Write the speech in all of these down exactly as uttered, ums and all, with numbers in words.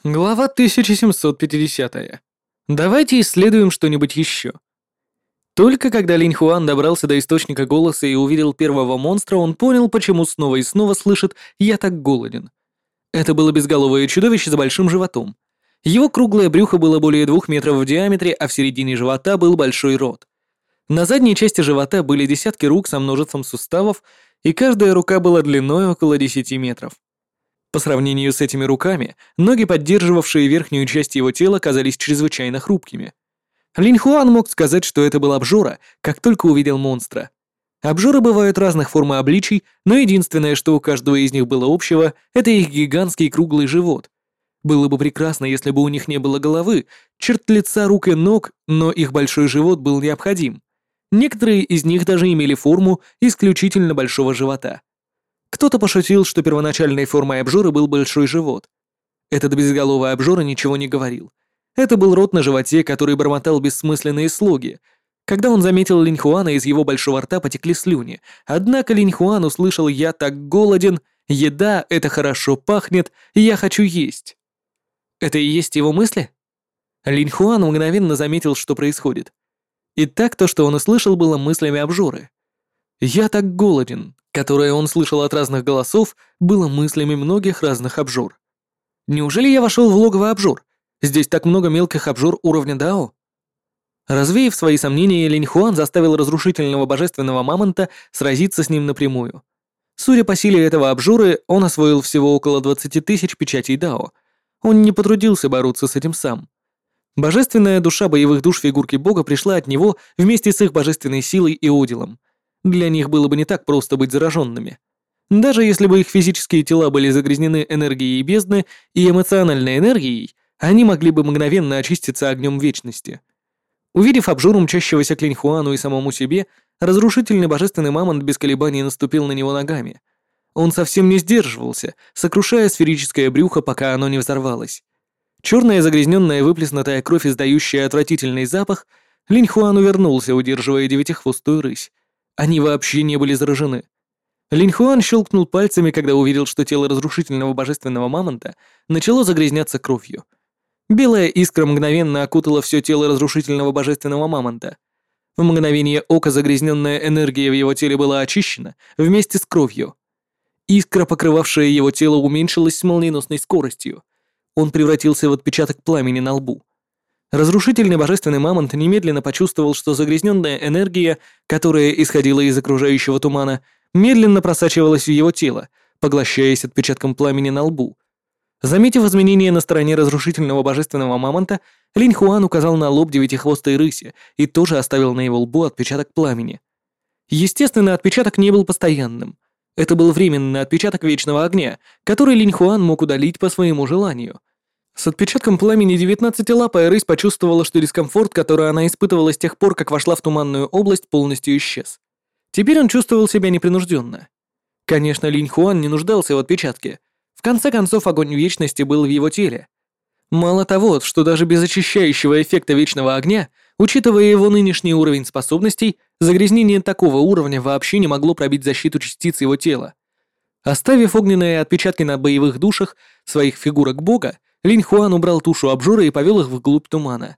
Глава тысяча семьсот пятидесятая. Давайте исследуем что-нибудь еще. Только когда Линь Хуан добрался до источника голоса и увидел первого монстра, он понял, почему снова и снова слышит «я так голоден». Это было безголовое чудовище с большим животом. Его круглое брюхо было более двух метров в диаметре, а в середине живота был большой рот. На задней части живота были десятки рук со множеством суставов, и каждая рука была длиной около десяти метров. По сравнению с этими руками, ноги, поддерживавшие верхнюю часть его тела, казались чрезвычайно хрупкими. Линь Хуан мог сказать, что это был обжора, как только увидел монстра. Обжоры бывают разных форм и обличий, но единственное, что у каждого из них было общего, это их гигантский круглый живот. Было бы прекрасно, если бы у них не было головы, черт лица, рук и ног, но их большой живот был необходим. Некоторые из них даже имели форму исключительно большого живота. Кто-то пошутил, что первоначальной формой обжоры был большой живот. Этот безголовый обжора ничего не говорил. Это был рот на животе, который бормотал бессмысленные слоги. Когда он заметил Линь Хуана, из его большого рта потекли слюни. Однако Линь Хуан услышал «я так голоден», «еда, это хорошо пахнет», «я хочу есть». Это и есть его мысли? Линь Хуан мгновенно заметил, что происходит. Итак, то, что он услышал, было мыслями обжоры. «Я так голоден», которое он слышал от разных голосов, было мыслями многих разных обжор. Неужели я вошел в логово обжор? Здесь так много мелких обжор уровня Дао. Развеяв свои сомнения, Линь Хуан заставил разрушительного божественного мамонта сразиться с ним напрямую. Судя по силе этого обжоры, он освоил всего около двадцати тысяч печатей Дао. Он не потрудился бороться с этим сам. Божественная душа боевых душ фигурки бога пришла от него вместе с их божественной силой и уделом. Для них было бы не так просто быть зараженными. Даже если бы их физические тела были загрязнены энергией бездны и эмоциональной энергией, они могли бы мгновенно очиститься огнем вечности. Увидев обжору мчащегося к Линь Хуану и самому себе, разрушительный божественный мамонт без колебаний наступил на него ногами. Он совсем не сдерживался, сокрушая сферическое брюхо, пока оно не взорвалось. Черная загрязненная выплеснутая кровь, издающая отвратительный запах, Линь Хуан увернулся, удерживая девятихвостую рысь. Они вообще не были заражены. Линь Хуан щелкнул пальцами, когда увидел, что тело разрушительного божественного мамонта начало загрязняться кровью. Белая искра мгновенно окутала все тело разрушительного божественного мамонта. В мгновение ока загрязненная энергия в его теле была очищена вместе с кровью. Искра, покрывавшая его тело, уменьшилась с молниеносной скоростью. Он превратился в отпечаток пламени на лбу. Разрушительный божественный мамонт немедленно почувствовал, что загрязненная энергия, которая исходила из окружающего тумана, медленно просачивалась в его тело, поглощаясь отпечатком пламени на лбу. Заметив изменения на стороне разрушительного божественного мамонта, Линь Хуан указал на лоб девятихвостой рыси и тоже оставил на его лбу отпечаток пламени. Естественно, отпечаток не был постоянным. Это был временный отпечаток вечного огня, который Линь Хуан мог удалить по своему желанию. С отпечатком пламени девятнадцатилапая рысь почувствовала, что дискомфорт, который она испытывала с тех пор, как вошла в туманную область, полностью исчез. Теперь он чувствовал себя непринужденно. Конечно, Линь Хуан не нуждался в отпечатке. В конце концов, огонь вечности был в его теле. Мало того, что даже без очищающего эффекта вечного огня, учитывая его нынешний уровень способностей, загрязнение такого уровня вообще не могло пробить защиту частиц его тела. Оставив огненные отпечатки на боевых душах своих фигурок бога, Линь Хуан убрал тушу обжора и повел их вглубь тумана.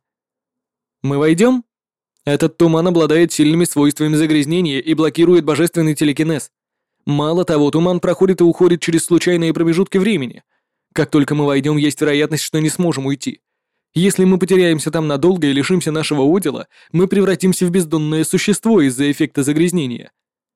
«Мы войдем?» Этот туман обладает сильными свойствами загрязнения и блокирует божественный телекинез. Мало того, туман проходит и уходит через случайные промежутки времени. Как только мы войдем, есть вероятность, что не сможем уйти. Если мы потеряемся там надолго и лишимся нашего удела, мы превратимся в бездонное существо из-за эффекта загрязнения».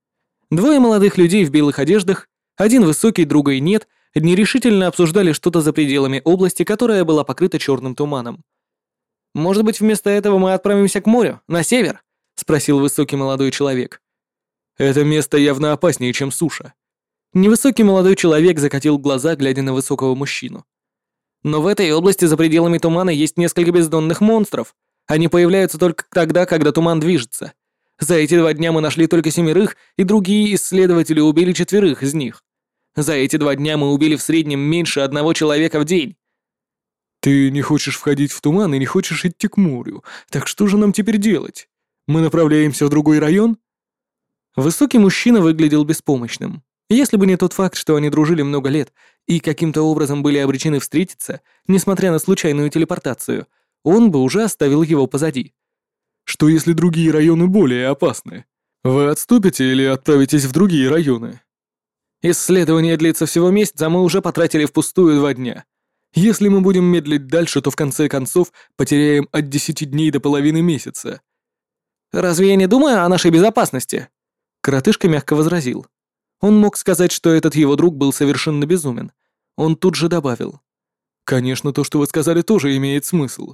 Двое молодых людей в белых одеждах, один высокий, другой нет, нерешительно обсуждали что-то за пределами области, которая была покрыта черным туманом. «Может быть, вместо этого мы отправимся к морю, на север?» — спросил высокий молодой человек. «Это место явно опаснее, чем суша». Невысокий молодой человек закатил глаза, глядя на высокого мужчину. «Но в этой области за пределами тумана есть несколько бездонных монстров. Они появляются только тогда, когда туман движется. За эти два дня мы нашли только семерых, и другие исследователи убили четверых из них. За эти два дня мы убили в среднем меньше одного человека в день». «Ты не хочешь входить в туман и не хочешь идти к морю, так что же нам теперь делать? Мы направляемся в другой район?» Высокий мужчина выглядел беспомощным. Если бы не тот факт, что они дружили много лет и каким-то образом были обречены встретиться, несмотря на случайную телепортацию, он бы уже оставил его позади. Что если другие районы более опасны? Вы отступите или отправитесь в другие районы? Исследование длится всего месяц, а мы уже потратили впустую два дня. Если мы будем медлить дальше, то в конце концов потеряем от десяти дней до половины месяца. Разве я не думаю о нашей безопасности? Коротышка мягко возразил. Он мог сказать, что этот его друг был совершенно безумен. Он тут же добавил. Конечно, то, что вы сказали, тоже имеет смысл.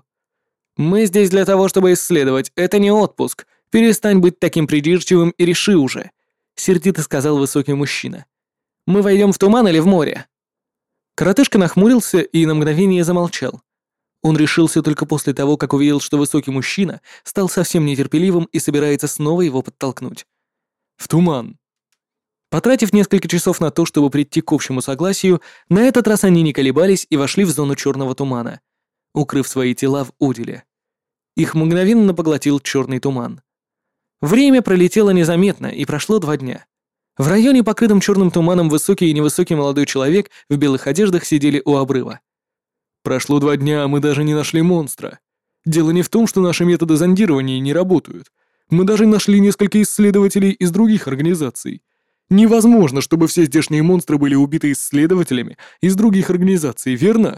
Мы здесь для того, чтобы исследовать. Это не отпуск. Перестань быть таким придирчивым и реши уже, сердито сказал высокий мужчина. Мы войдем в туман или в море? Коротышка нахмурился и на мгновение замолчал. Он решился только после того, как увидел, что высокий мужчина стал совсем нетерпеливым и собирается снова его подтолкнуть. В туман. Потратив несколько часов на то, чтобы прийти к общему согласию, на этот раз они не колебались и вошли в зону черного тумана, укрыв свои тела в уделе. Их мгновенно поглотил черный туман. Время пролетело незаметно, и прошло два дня. В районе, покрытом черным туманом, высокий и невысокий молодой человек в белых одеждах сидели у обрыва. Прошло два дня, а мы даже не нашли монстра. Дело не в том, что наши методы зондирования не работают. Мы даже нашли несколько исследователей из других организаций. Невозможно, чтобы все здешние монстры были убиты исследователями из других организаций, верно?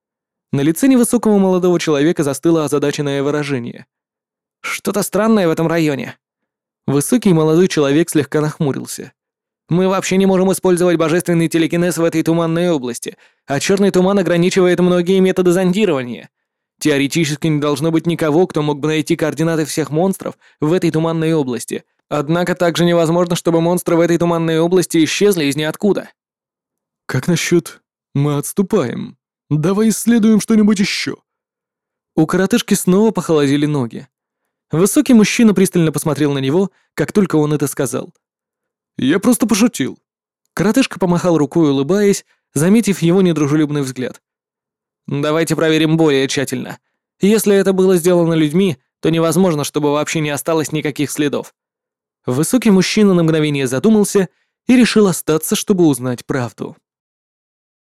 На лице невысокого молодого человека застыло озадаченное выражение. Что-то странное в этом районе. Высокий молодой человек слегка нахмурился. Мы вообще не можем использовать божественный телекинез в этой туманной области, а черный туман ограничивает многие методы зондирования. Теоретически не должно быть никого, кто мог бы найти координаты всех монстров в этой туманной области. Однако также невозможно, чтобы монстры в этой туманной области исчезли из ниоткуда. Как насчет «мы отступаем»? Давай исследуем что-нибудь еще. У коротышки снова похолодели ноги. Высокий мужчина пристально посмотрел на него, как только он это сказал. Я просто пошутил. Коротышка помахал рукой, улыбаясь, заметив его недружелюбный взгляд. Давайте проверим более тщательно. Если это было сделано людьми, то невозможно, чтобы вообще не осталось никаких следов. Высокий мужчина на мгновение задумался и решил остаться, чтобы узнать правду.